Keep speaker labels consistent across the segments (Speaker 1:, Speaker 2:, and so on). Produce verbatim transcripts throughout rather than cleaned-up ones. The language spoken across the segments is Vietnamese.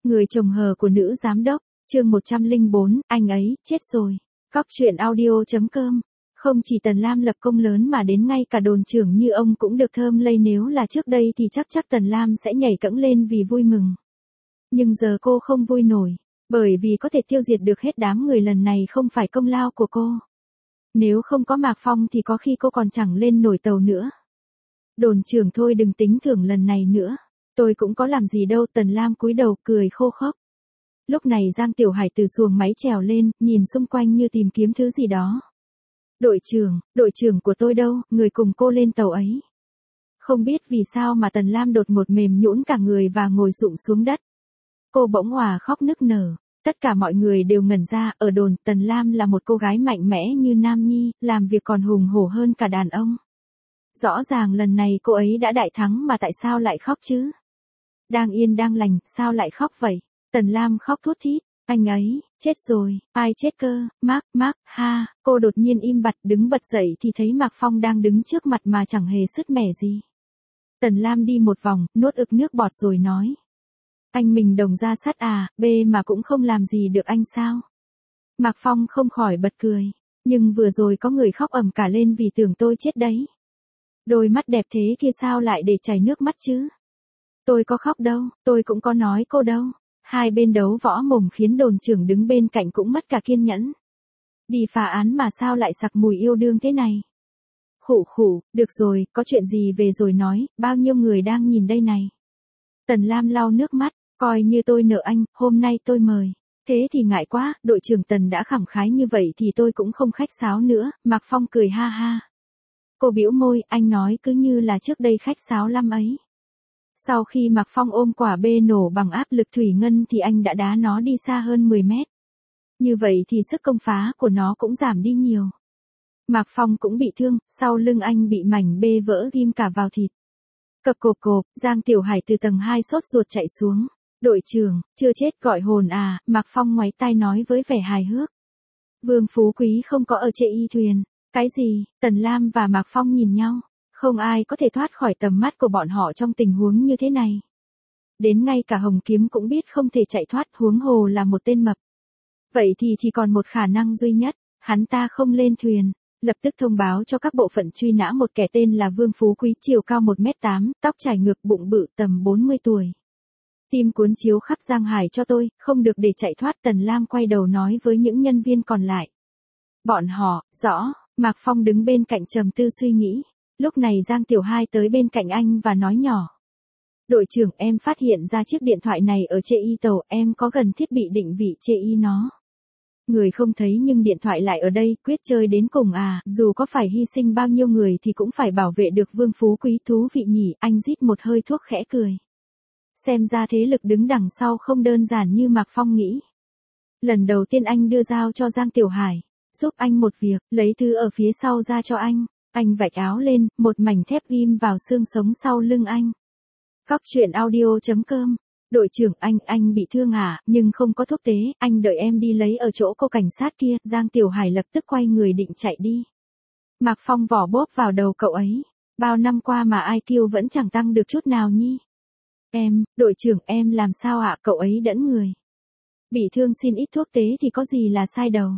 Speaker 1: Người chồng hờ của nữ giám đốc, chương một trăm lẻ bốn, anh ấy, chết rồi. Cóc truyện audio.com. Không chỉ Tần Lam lập công lớn mà đến ngay cả đồn trưởng như ông cũng được thơm lây, nếu là trước đây thì chắc chắc Tần Lam sẽ nhảy cẫng lên vì vui mừng. Nhưng giờ cô không vui nổi, bởi vì có thể tiêu diệt được hết đám người lần này không phải công lao của cô. Nếu không có Mạc Phong thì có khi cô còn chẳng lên nổi tàu nữa. Đồn trưởng thôi đừng tính thưởng lần này nữa. Tôi cũng có làm gì đâu. Tần Lam cúi đầu cười khô khốc. Lúc này Giang Tiểu Hải từ xuồng máy trèo lên, nhìn xung quanh như tìm kiếm thứ gì đó. Đội trưởng, đội trưởng của tôi đâu, người cùng cô lên tàu ấy. Không biết vì sao mà Tần Lam đột ngột mềm nhũn cả người và ngồi sụp xuống đất. Cô bỗng òa khóc nức nở. Tất cả mọi người đều ngẩn ra. Ở đồn, Tần Lam là một cô gái mạnh mẽ như Nam Nhi, làm việc còn hùng hổ hơn cả đàn ông. Rõ ràng lần này cô ấy đã đại thắng mà tại sao lại khóc chứ? Đang yên đang lành, sao lại khóc vậy? Tần Lam khóc thút thít. Anh ấy, chết rồi, ai chết cơ? Mark, Mark, ha. Cô đột nhiên im bặt, đứng bật dậy thì thấy Mạc Phong đang đứng trước mặt mà chẳng hề sứt mẻ gì. Tần Lam đi một vòng, nuốt ực nước bọt rồi nói. Anh mình đồng ra sắt à, bê mà cũng không làm gì được anh sao? Mạc Phong không khỏi bật cười. Nhưng vừa rồi có người khóc ầm cả lên vì tưởng tôi chết đấy. Đôi mắt đẹp thế kia sao lại để chảy nước mắt chứ? Tôi có khóc đâu, tôi cũng có nói cô đâu. Hai bên đấu võ mồm khiến đồn trưởng đứng bên cạnh cũng mất cả kiên nhẫn. Đi phá án mà sao lại sặc mùi yêu đương thế này? Khụ khụ, được rồi, có chuyện gì về rồi nói, bao nhiêu người đang nhìn đây này. Tần Lam lau nước mắt, coi như tôi nợ anh, hôm nay tôi mời. Thế thì ngại quá, đội trưởng Tần đã khẳng khái như vậy thì tôi cũng không khách sáo nữa. Mạc Phong cười ha ha. Cô bĩu môi, anh nói cứ như là trước đây khách sáo lắm ấy. Sau khi Mạc Phong ôm quả bê nổ bằng áp lực thủy ngân thì anh đã đá nó đi xa hơn mười mét. Như vậy thì sức công phá của nó cũng giảm đi nhiều. Mạc Phong cũng bị thương, sau lưng anh bị mảnh bê vỡ ghim cả vào thịt. Cập cộp cộp, Giang Tiểu Hải từ tầng hai sốt ruột chạy xuống. Đội trưởng, chưa chết gọi hồn à? Mạc Phong ngoáy tai nói với vẻ hài hước. Vương Phú Quý không có ở trên y thuyền. Cái gì? Tần Lam và Mạc Phong nhìn nhau. Không ai có thể thoát khỏi tầm mắt của bọn họ trong tình huống như thế này. Đến ngay cả Hồng Kiếm cũng biết không thể chạy thoát, huống hồ là một tên mập. Vậy thì chỉ còn một khả năng duy nhất, hắn ta không lên thuyền. Lập tức thông báo cho các bộ phận truy nã một kẻ tên là Vương Phú Quý, chiều cao một mét tám, tóc trải ngược, bụng bự, tầm bốn mươi tuổi. Tim cuốn chiếu khắp Giang Hải cho tôi, không được để chạy thoát. Tần Lam quay đầu nói với những nhân viên còn lại. Bọn họ, rõ. Mạc Phong đứng bên cạnh trầm tư suy nghĩ. Lúc này Giang Tiểu Hai tới bên cạnh anh và nói nhỏ. Đội trưởng, em phát hiện ra chiếc điện thoại này ở chê y tàu, em có gần thiết bị định vị chê y nó. Người không thấy nhưng điện thoại lại ở đây, quyết chơi đến cùng à, dù có phải hy sinh bao nhiêu người thì cũng phải bảo vệ được Vương Phú Quý. Thú vị nhỉ, anh rít một hơi thuốc khẽ cười. Xem ra thế lực đứng đằng sau không đơn giản như Mạc Phong nghĩ. Lần đầu tiên anh đưa dao cho Giang Tiểu Hải, giúp anh một việc, lấy thứ ở phía sau ra cho anh. Anh vạch áo lên, một mảnh thép ghim vào xương sống sau lưng anh. Cóc truyện audio.com. Đội trưởng, anh, anh bị thương à, nhưng không có thuốc tế, anh đợi em đi lấy ở chỗ cô cảnh sát kia. Giang Tiểu Hải lập tức quay người định chạy đi. Mạc Phong vỏ bốp vào đầu cậu ấy. Bao năm qua mà i kiu vẫn chẳng tăng được chút nào nhi. Em, đội trưởng, em làm sao ạ? Cậu ấy đẫn người. Bị thương xin ít thuốc tế thì có gì là sai đâu.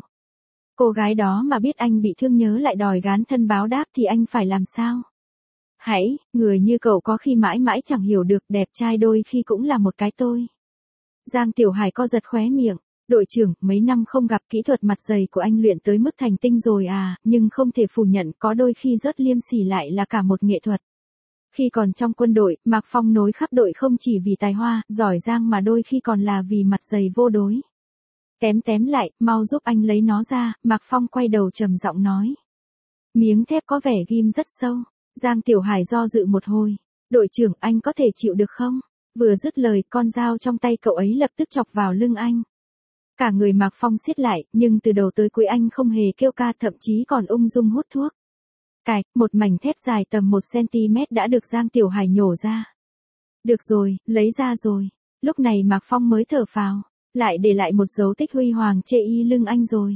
Speaker 1: Cô gái đó mà biết anh bị thương nhớ lại đòi gán thân báo đáp thì anh phải làm sao? Hãy, người như cậu có khi mãi mãi chẳng hiểu được, đẹp trai đôi khi cũng là một cái tôi. Giang Tiểu Hải co giật khóe miệng. Đội trưởng, mấy năm không gặp, kỹ thuật mặt dày của anh luyện tới mức thành tinh rồi à, nhưng không thể phủ nhận có đôi khi rất liêm sỉ lại là cả một nghệ thuật. Khi còn trong quân đội, Mạc Phong nối khắp đội không chỉ vì tài hoa, giỏi giang mà đôi khi còn là vì mặt dày vô đối. Tém tém lại, mau giúp anh lấy nó ra. Mạc Phong quay đầu trầm giọng nói. Miếng thép có vẻ ghim rất sâu. Giang Tiểu Hải do dự một hồi. Đội trưởng, anh có thể chịu được không? Vừa dứt lời, con dao trong tay cậu ấy lập tức chọc vào lưng anh. Cả người Mạc Phong siết lại, nhưng từ đầu tới cuối anh không hề kêu ca, thậm chí còn ung dung hút thuốc. Cài, một mảnh thép dài tầm một xăng-ti-mét đã được Giang Tiểu Hải nhổ ra. Được rồi, lấy ra rồi. Lúc này Mạc Phong mới thở phào. Lại để lại một dấu tích huy hoàng chê y lưng anh rồi.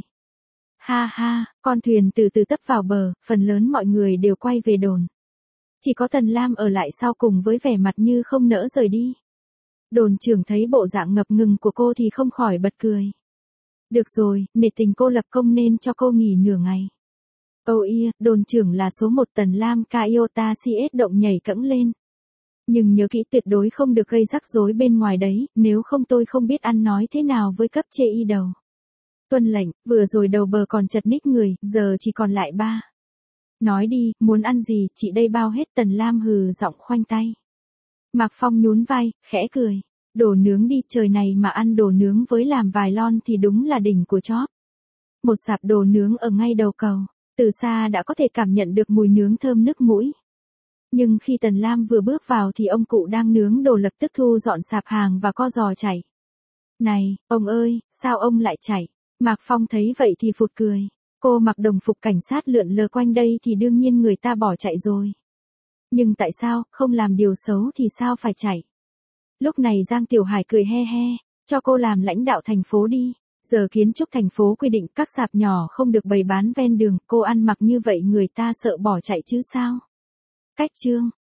Speaker 1: Ha ha, con thuyền từ từ tấp vào bờ, phần lớn mọi người đều quay về đồn. Chỉ có Tần Lam ở lại sau cùng với vẻ mặt như không nỡ rời đi. Đồn trưởng thấy bộ dạng ngập ngừng của cô thì không khỏi bật cười. Được rồi, nể tình cô lập công nên cho cô nghỉ nửa ngày. Âu ia, đồn trưởng là số một Tần Lam Kaiota xê ét động nhảy cẫng lên. Nhưng nhớ kỹ tuyệt đối không được gây rắc rối bên ngoài đấy, nếu không tôi không biết ăn nói thế nào với cấp chê y đầu. Tuân lệnh, vừa rồi đầu bờ còn chật ních người, giờ chỉ còn lại ba. Nói đi, muốn ăn gì, chị đây bao hết. Tần Lam hừ giọng khoanh tay. Mạc Phong nhún vai, khẽ cười. Đồ nướng đi, trời này mà ăn đồ nướng với làm vài lon thì đúng là đỉnh của chóp. Một sạp đồ nướng ở ngay đầu cầu, từ xa đã có thể cảm nhận được mùi nướng thơm nức mũi. Nhưng khi Tần Lam vừa bước vào thì ông cụ đang nướng đồ lập tức thu dọn sạp hàng và co giò chạy. Này, ông ơi, sao ông lại chạy? Mạc Phong thấy vậy thì phụt cười. Cô mặc đồng phục cảnh sát lượn lờ quanh đây thì đương nhiên người ta bỏ chạy rồi. Nhưng tại sao, không làm điều xấu thì sao phải chạy? Lúc này Giang Tiểu Hải cười he he, cho cô làm lãnh đạo thành phố đi. Giờ kiến trúc thành phố quy định các sạp nhỏ không được bày bán ven đường, cô ăn mặc như vậy người ta sợ bỏ chạy chứ sao? Cách chương